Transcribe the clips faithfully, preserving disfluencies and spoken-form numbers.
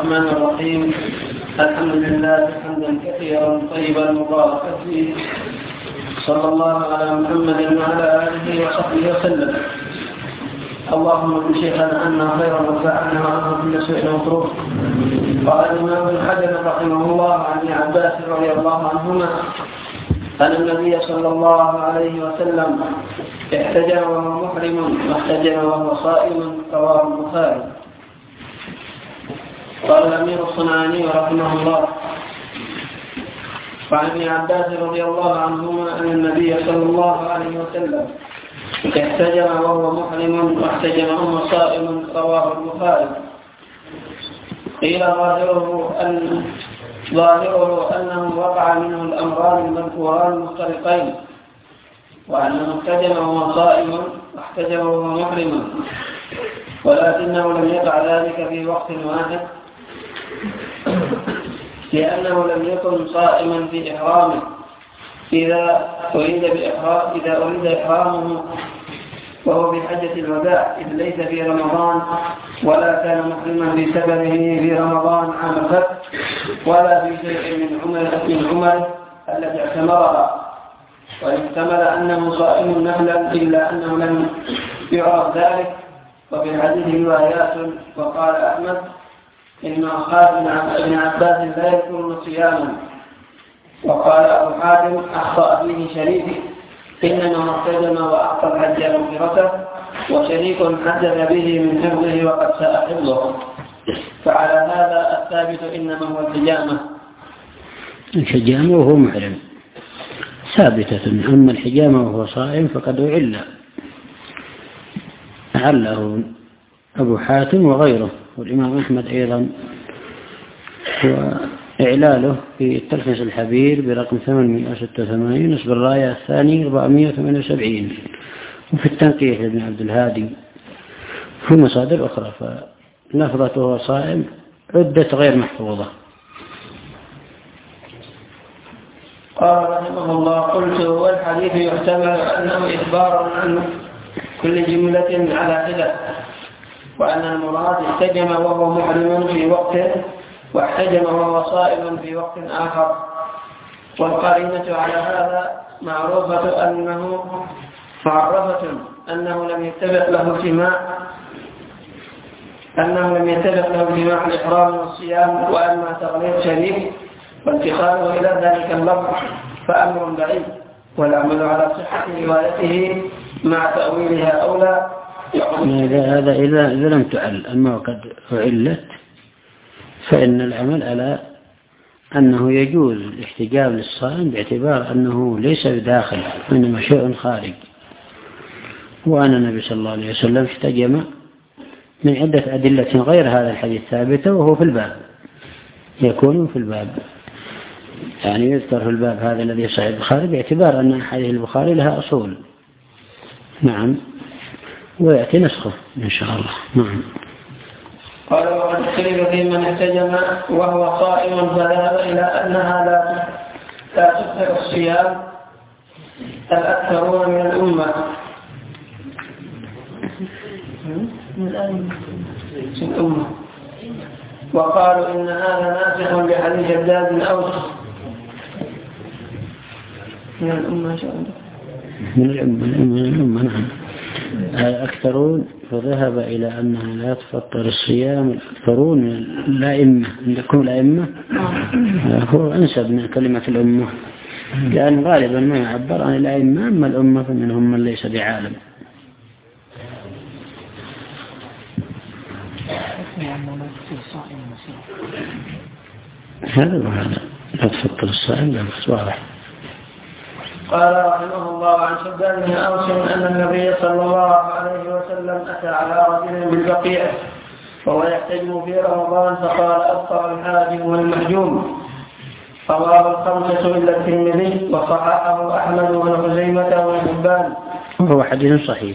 الرحمن الرحيم. الحمد لله حمدا كثيرا طيبا مباركا فيه، صلى الله على محمد وعلى آله وصحبه وسلم. اللهم ابن شيخنا أن خيرا وفعلنا وعنه كل سوء ومكروه. قال الإمام ابن حجر رحمه الله عن ابن عباس رضي الله عنهما أن النبي صلى الله عليه وسلم احتجم وهو محرم واحتجم وهو صائم، رواه البخاري. قال الأمير الصنعاني رحمه الله وعن ابن عباس رضي الله عنهما أن النبي صلى الله عليه وسلم احتجم وهو محرم واحتجم وهو صائم، رواه البخاري. قيل ظاهره أن ظاهره أنه وقع منه الأمران المذكوران المفترقين، وأنه احتجم وهو صائم واحتجم وهو محرم، ولكنه لم يقع ذلك في وقت واحد، لأنه لم يكن صائما في إحرامه إذا أريد بإحرام إذا أريد إحرامه وهو بحجة الوداع، إذ ليس في رمضان، ولا كان محرما بسببه في رمضان عام الفتح، ولا في شيء من عمره من عمره التي اعتمرها، واحتمل أنه صائم نفلا إلا أنه لم يعرف ذلك. وفي الحديث روايات. وقال أحمد إن أصحاب ابن عباس لا يكون صياما. وقال أبو حاتم أخطأ فيه شريك، إنما احتجم وأعطى الحج مغفرته، وشريك حدث به من حفظه وقد ساء حفظه. فعلى هذا الثابت إنما هو الحجامة. الحجامة وهو محرم ثابتة، أما الحجامة وهو صائم فقد أعل أعله أبو حاتم وغيره، والإمام أحمد أيضا، وإعلاله في التلخيص الحبير برقم ثمانمائة وستة وثمانين نسب الراية الثاني أربعمائة وثمانية وسبعين، وفي التنقيح لابن عبد الهادي في مصادر أخرى، فلفظته صائم عدة غير محفوظة. قال رحمه الله: قلت والحديث يحتمل أنه إخبار عن كل جملة على حدة، وأن المراد احتجم وهو محرم في وقت، واحتجم وهو صائم في وقت آخر. والقرينة على هذا معروفة أنه معرفة أنه لم يتبع له اجتماع أنه لم يتبع له اجتماع الإحرام والصيام، وأما تغليظ شريك وانتقاله إلى ذلك اللفظ فأمر بعيد، والعمل على صحة روايته مع تأويلها أولى. هذا إذا لم تعل، أما قد أعلت فإن العمل على أنه يجوز الاحتجاب للصائم باعتبار أنه ليس بداخل، إنما شيء خارج. وأن النبي صلى الله عليه وسلم احتجم من عدة أدلة غير هذا الحديث ثابتة، وهو في الباب، يكون في الباب، يعني يذكر في الباب هذا الذي صحيح البخاري باعتبار أن حديث البخاري لها أصول. نعم، ويأتي نسخه إن شاء الله. نعم. قال: وقد اختلف في من احتجم وهو صائم فذهب إلى أنها لا لا تكثر الصيام الأكثرون من الأمة من الأمة وقالوا إن هذا ناسخ لحديث شداد بن أوس من الأمة من الأمة من الأمة نعم الأكثرون، فذهب إلى أنها لا تفطر الصيام الأكثرون من الأئمة. عندكم الأئمة هو أنسب من كلمة الأمة، لأن غالبا ما يعبر عن الأئمة، أما الأمة فمنهم من ليس بعالم. هذا وهذا لا تفطر الصائم لا بس واضح. قال رحمه الله: عن شداد بن أوس أن النبي صلى الله عليه وسلم أتى على رجل بالبقيع وهو يحتجم في رمضان، فقال: أبطأ الحاجم والمحجوم. رواه الخمسة إلا الترمذي، وصححه أحمد بن خزيمة وابن حبان، وهو حديث صحيح.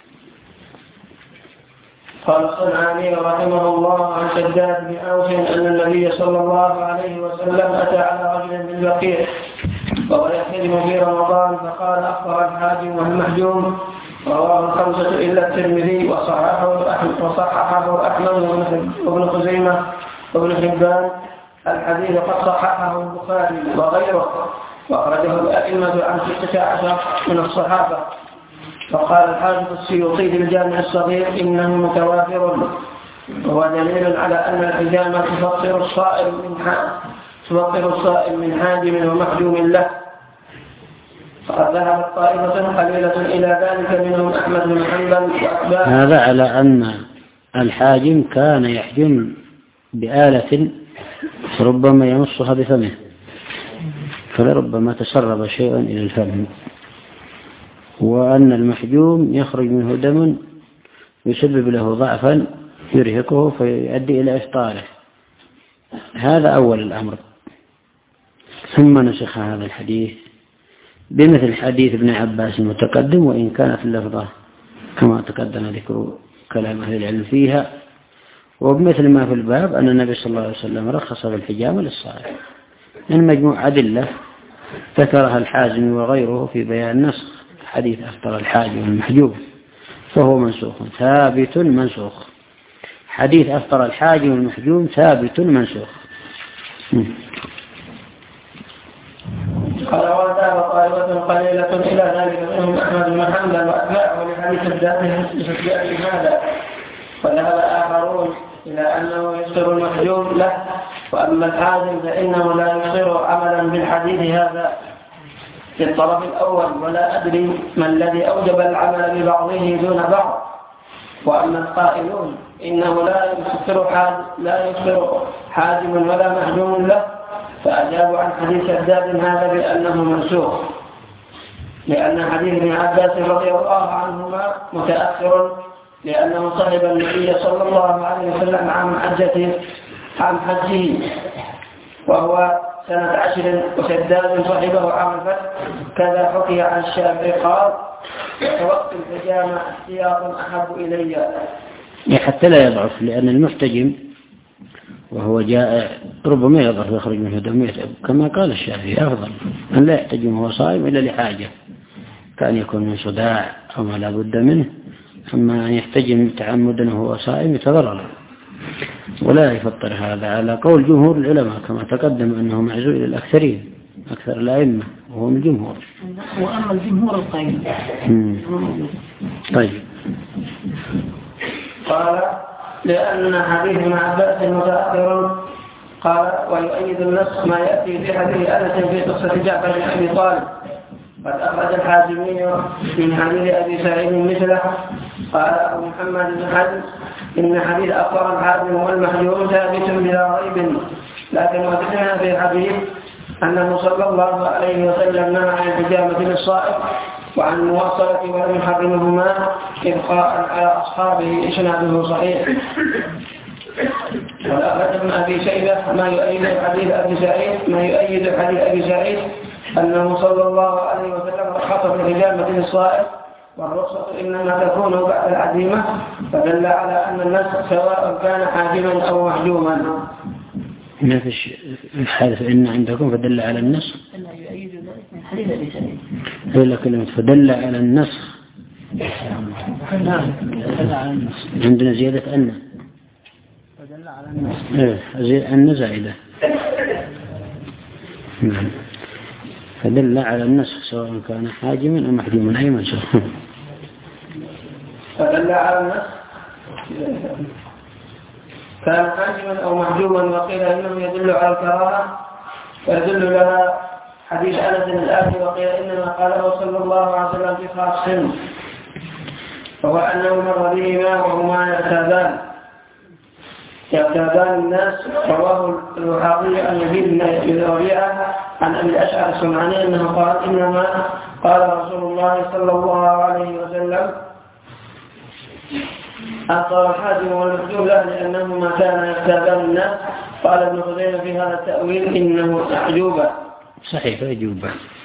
قال الصنعاني رحمه الله: عن شداد بن أوس أن النبي صلى الله عليه وسلم أتى على رجل بالبقيع وهو يحتجم في رمضان، فقال: أفطر الحاجم والمحجوم. رواه الخمسة إلا الترمذي، وصححه أحمد وابن خزيمة وابن حبان الحديث قد صححه البخاري وغيره، وأخرجه الأئمة عن ستة عشر من الصحابة. وقال الحافظ السيوطي في الجامع الصغير إنه متوافر، وهو دليل على أن الحجامة تفطر الصائم من تفطر الصائم من حاجم ومحجوم له. فقد ذهبت طائفة قليلة إلى ذلك منهم أحمد بن حنبل وأتباعه. هذا على أن الحاجم كان يحجم بآلة ربما يمصها بفمه، فلربما تسرب شيئا إلى الفم، وأن المحجوم يخرج منه دم يسبب له ضعفا يرهقه فيؤدي إلى إفطاره. هذا أول الأمر. ثم نسخ هذا الحديث بمثل حديث ابن عباس المتقدم، وإن كانت اللفظة كما تقدم ذكر كلام أهل العلم فيها، وبمثل ما في الباب أن النبي صلى الله عليه وسلم رخص بالحجامة للصائم. من مجموع أدلة ذكرها الحازم وغيره في بيان نسخ حديث أفطر الحاجم والمحجوم، فهو منسوخ ثابت منسوخ. حديث أفطر الحاجم والمحجوم ثابت منسوخ. قال وذهب طائفة قليلة إلى ذلك منهم أحمد بن حنبل وأتباعه لحديث الذات بتشبيه هذا، وذهب آخرون إلى أنه يفطر المحجوم له، وأما الحازم فإنه لا يفطر عملا بالحديث هذا في الطرف الأول، ولا أدري ما الذي أوجب العمل ببعضه دون بعض. وأما القائلون إنه لا يفطر حازم لا يفطر حازم ولا محجوم له، فأجابوا عن حديث شداد هذا بأنه منسوخ، لأن حديث ابن عباس رضي الله عنهما متأخر، لأنه صحب النبي صلى الله عليه وسلم عن حجته عن حجه وهو سنة عشر، وشداد صحبه عام الفتح. كذا حكي عن الشافعي قال وقت الحجامة احتياط أحب إلي، حتى لا يضعف، لأن المحتجم وهو جائع ربما يضعف ويخرج منه دم يتعب، كما قال الشافعي أفضل أن لا يحتجم وهو صائم إلا لحاجة، كان يكون من صداع أو ما لا بد منه. أما أن يحتجم تعمدا وهو صائم يتضرر، ولا يفطر. هذا على قول جمهور العلماء كما تقدم أنه معزول إلى الأكثرين، أكثر الأئمة وهو من الجمهور. وأما الجمهور القيم. طيب. قال لأن حديث ابن عباس متأخر. قال ويؤيد النص ما يأتي في حديث أنس في قصة جعفر بن أبي طالب، قد أخرج الحازمي من حديث أبي سعيد مثله. قال أبو محمد بن حزم إن حديث أفطر الحازم والمحجوم ثابت بلا ريب، لكن وجدنا في حديث أنه صلى الله عليه وسلم نهى عن الحجامة للصائم وعن المواصلة ولم يحرمهما إبقاء على أصحابه، إسناده صحيح. والأخرج ابن أبي شيبة ما يؤيد حديث أبي سعيد ما يؤيد حديث أبي سعيد أنه صلى الله عليه وسلم رخص في الحجامة للصائم، والرخصة إنما تكون بعد العزيمة، فدل على أن النسخ سواء كان حاجما أو محجوما. ما فيش حادث إن عندكم فدل على النسخ. أنه يؤيد ذلك من حديث أبي سعيد. هي كلمة فدل على النسخ. نعم فدل على النسخ. عندنا زيادة أن. فدل على النسخ. إيه أن زائدة. نعم. فدل على النسخ سواء كان حاجما أو محجوما، أي منسوخ. فدل على النسخ كان حاجما أو محجوما، وقيل إنه يدل على الكراهة ويدل لها حديث أنس الآتي، وقيل إنما قاله صلى الله عليه وسلم في خاص وهو أنه مر بهما وهما يعتادان يعتادان الناس. رواه الوحاقي عن يزيد بن ربيعة عن أبي الأشعر السمعاني أنه قال إنما قال رسول الله صلى الله عليه وسلم أفطر الحاجم والمحجوم له لأنهما كانا يعتادان الناس. قال ابن خزيمة في هذا التأويل إنه أعجوبة. صحيح أعجوبة،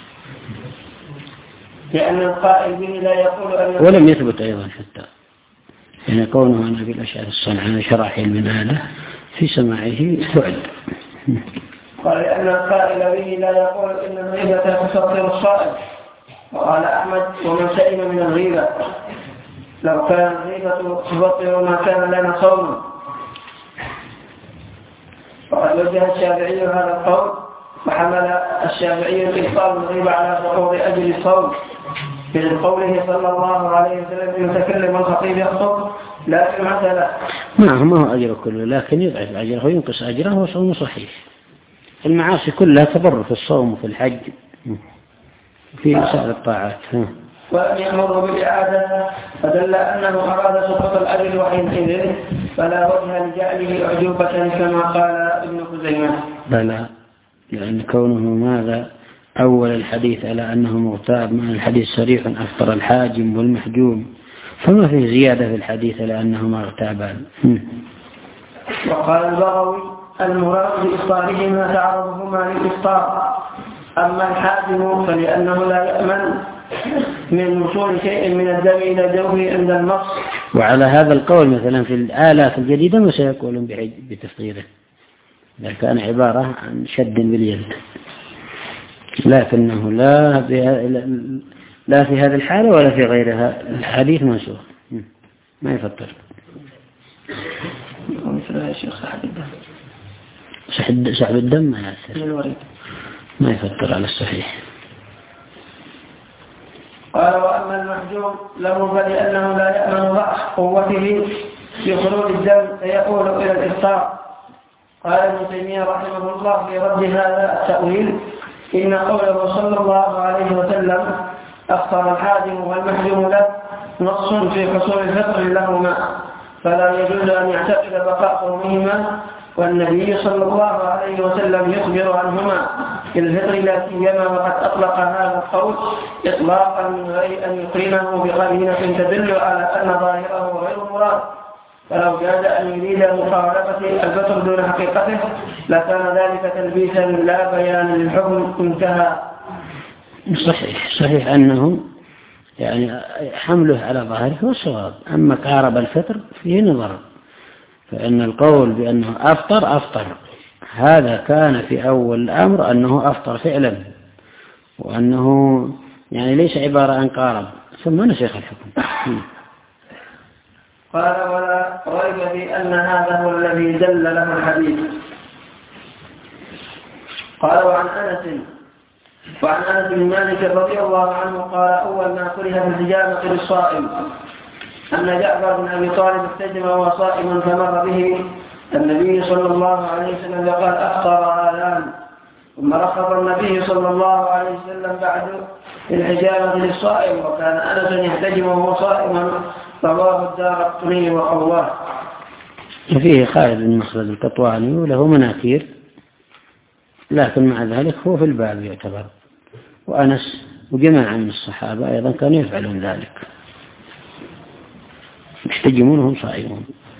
لأن القائل به لا يقول أن ولم يثبت أيضا حتى يعني كونه أن أبي الأشعر الصنعاني شرح من هذا في سماعه فعل. قال لأن القائل به لا يقول إن الغيبة تفطر الصائم. وقال أحمد ومن سئم من الغيبة لو كان الغيبة تفطر ما كان لنا صوم. وقد وجه الشافعي هذا القول وحمل الشافعي الإفطار المغيب على سقوط أجل الصوم من قوله صلى الله عليه وسلم المتكلم الخطيب يخطب لكن مثلا ما هو أجر كله لكن يضعف أجره وينقص أجره وصوم صحيح. المعاصي كلها تبر في الصوم وفي الحج في سائر الطاعات. ولم يأمره بالإعادة فدل أنه أراد سقوط الأجر وحينئذ فلا وجه لجعله أعجوبة كما قال ابن خزيمة. بلى لأن كونه ماذا أول الحديث على أنه مغتاب مع الحديث صريح أفطر الحاجم والمحجوم فما فيه زيادة في الحديث على أنهما اغتابان. وقال البغوي المراد بإفطارهما تعرضهما للإفطار أما الحاجم فلأنه لا يأمن من وصول شيء من الدم إلى جوفه عند المص. وعلى هذا القول مثلا في الآلات الجديدة ما سيقولون بتفطيره إذا كان عبارة عن شد باليد لكنه لا لا في هذه الحالة ولا في غيرها الحديث منسوخ ما يفطر. مثل شيخ سحب الدم سحب الدم ما يأثر ما يفطر على الصحيح. قال وأما المحجوم له فلأنه لا يأمن ضعف قوته في خروج الدم فيقول إلى الإفطار. قال ابن تيمية رحمه الله في رد هذا التأويل إن قوله صلى الله عليه وسلم أفطر الحاجم والمحجوم له نص في حصول الفطر لهما فلا يجوز أن يعتقد بقاء قومهما والنبي صلى الله عليه وسلم يخبر عنهما في الفطر لا سيما وقد أطلق هذا القول إطلاقا من غير أن يقرنه بقرينة تدل على أن ظاهره غير مراد فلو جاز أن يريد مخالفة الفطر دون حقيقته لكان ذلك تلبيسا لا بيان للحكم انتهى. صحيح صحيح أنه يعني حمله على ظاهره هو الصواب. أما قارب الفطر فيه نظر فإن القول بأنه أفطر أفطر هذا كان في أول الأمر أنه أفطر فعلا وأنه يعني ليس عبارة عن قارب ثم نسخ الحكم. قال ولا ريب في أن هذا هو الذي دل له الحديث. قال وعن أنس وعن أنس بن مالك رضي الله عنه قال أول ما كره في الحجامة للصائم أن جعفر بن أبي طالب احتجم وهو صائم فمر به النبي صلى الله عليه وسلم وقال أفطر هذان ثم رخص النبي صلى الله عليه وسلم بعد الحجامة للصائم وكان أنس يحتجم وهو صائم رواه الدارقطني وقواه. فيه خالد بن مخلد القطواني وله مناكير لكن مع ذلك هو في الباب يعتبر وأنس وجماعة من الصحابة أيضا كانوا يفعلون ذلك يحتجمون وهم صائمون.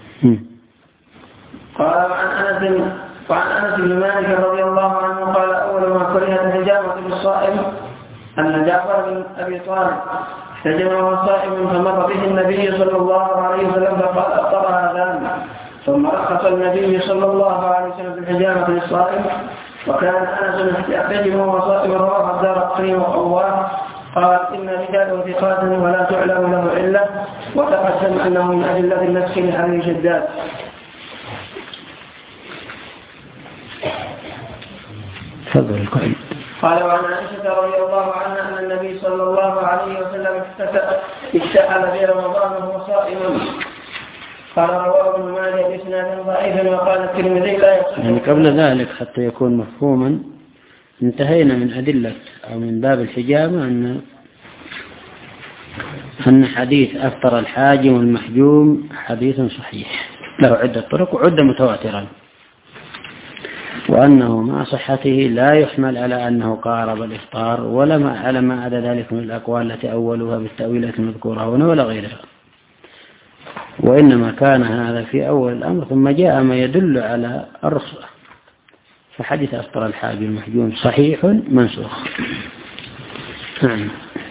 قال وعن أنس وعن أنس بن مالك رضي الله عنه قال أول ما كره الحجامة للصائم أن جعفر بن أبي طالب احتجم وهو صائم فمر به النبي صلى الله عليه وسلم فقال أفطر هذان ثم رخص النبي صلى الله عليه وسلم في الحجامة للصائم وكان أنس يحتجم وهو صائم رواه الدارقطني وقواه. قال إن رجال ثقات ولا تعلم له علة وتقدم أنه من أدلة النسخ لحديث شداد. قال وعن عائشة رضي الله عنها أن النبي صلى الله عليه وسلم اكتحل في رمضان وهو صائم. قال رواه ابن ماجه بإسناد ضعيف وقال الترمذي لا يصح. يعني قبل ذلك حتى يكون مفهوما انتهينا من أدلة أو من باب الحجامة أن أن حديث أفطر الحاجم والمحجوم حديث صحيح له عدة طرق وعدة متواترة وأنه مع صحته لا يحمل على أنه قارب الإفطار ولا ما على ما عدا ذلك من الأقوال التي أولها بالتأويلات المذكورة هنا ولا غيرها وإنما كان هذا في أول الأمر ثم جاء ما يدل على الرخصة فحديث أفطر الحاجم والمحجوم صحيح منسوخ. نعم.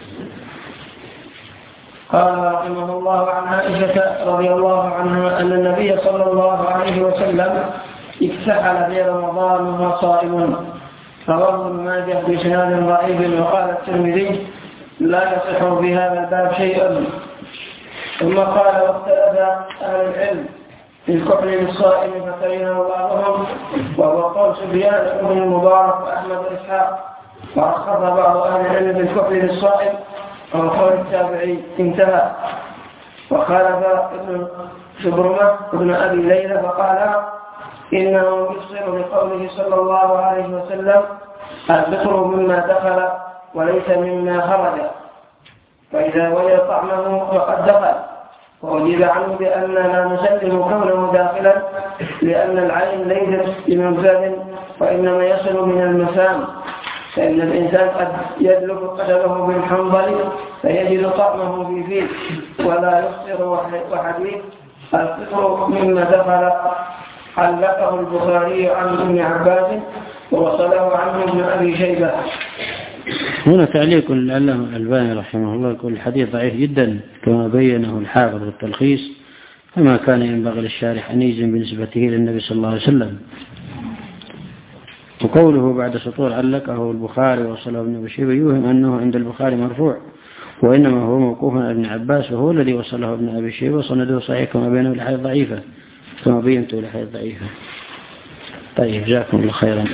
قال رحمه الله عن عائشة رضي الله عنها أن النبي صلى الله عليه وسلم اكتحل في رمضان وهو صائم رواه ابن ماجه بإسناد ضعيف وقال الترمذي لا يصح في هذا الباب شيء. ثم قال واختلف أهل العلم في الكحل للصائم فكرهه بعضهم سفيان بن المبارك وأحمد وإسحاق، ورخص بعض أهل العلم بالكفر للصائم وهو قول التابعي انتهى. وخالف ابن شبرمة ابن أبي ليلى فقال إنه يفسر بقوله صلى الله عليه وسلم الفطر مما دخل وليس مما خرج، فإذا وجد طعمه فقد دخل. وأجيب عنه بأننا لا نسلم كونه داخلا لأن العين ليست بمنفذ وإنما يصل من المسام، فإن الإنسان قد يدلك قدمه بالحنظل فيجد طعمه في فيه ولا يفطر. وحديث الفطر مما دخل علقه البخاري عن ابن عباس ووصله عنه ابن أبي شيبة. هنا تعليق العلامة الألباني رحمه الله يقول الحديث ضعيف جدا كما بينه الحافظ في التلخيص، فما كان ينبغي للشارح أن يجزم بنسبته للنبي صلى الله عليه وسلم. وقوله بعد سطور علقه البخاري ووصله ابن أبي شيبة يوهم أنه عند البخاري مرفوع، وإنما هو موقوف على ابن عباس وهو الذي وصله ابن أبي شيبة وسنده صحيح كما بينه الحديث ضعيفة كما بينته الحديث ضعيفة. طيب جزاكم الله خيرا.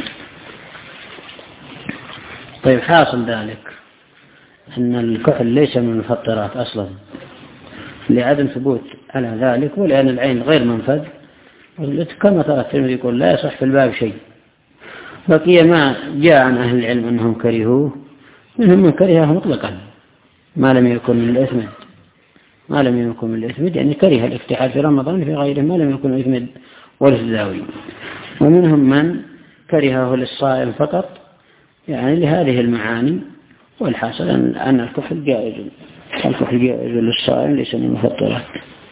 طيب حاصل ذلك أن الكحل ليس من المفطرات أصلا لعدم ثبوت على ذلك، ولأن العين غير منفذ، كما ترى الترمذي يقول لا يصح في الباب شيء. بقي ما جاء عن أهل العلم أنهم كرهوه، منهم من كرهه مطلقا ما لم يكن من الإثمد، ما لم يكن من الإثمد يعني كره الافتحال في رمضان في غيره ما لم يكن الإثمد والزاوي، ومنهم من كرهه للصائم فقط يعني لهذه المعاني. والحاصل أن الكحل جائز، الكحل جائز للصائم ليس من المفطرات.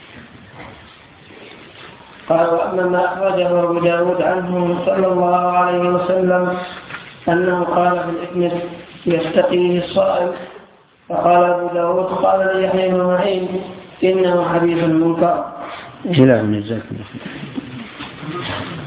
قال وأما ما أخرجه أبو داود عنه صلى الله عليه وسلم أنه قال في الإثم يستقيه الصائم، فقال أبو داود قال لي يحيى بن معين إنه حديث منكر. إلى أن جزاكم الله خير.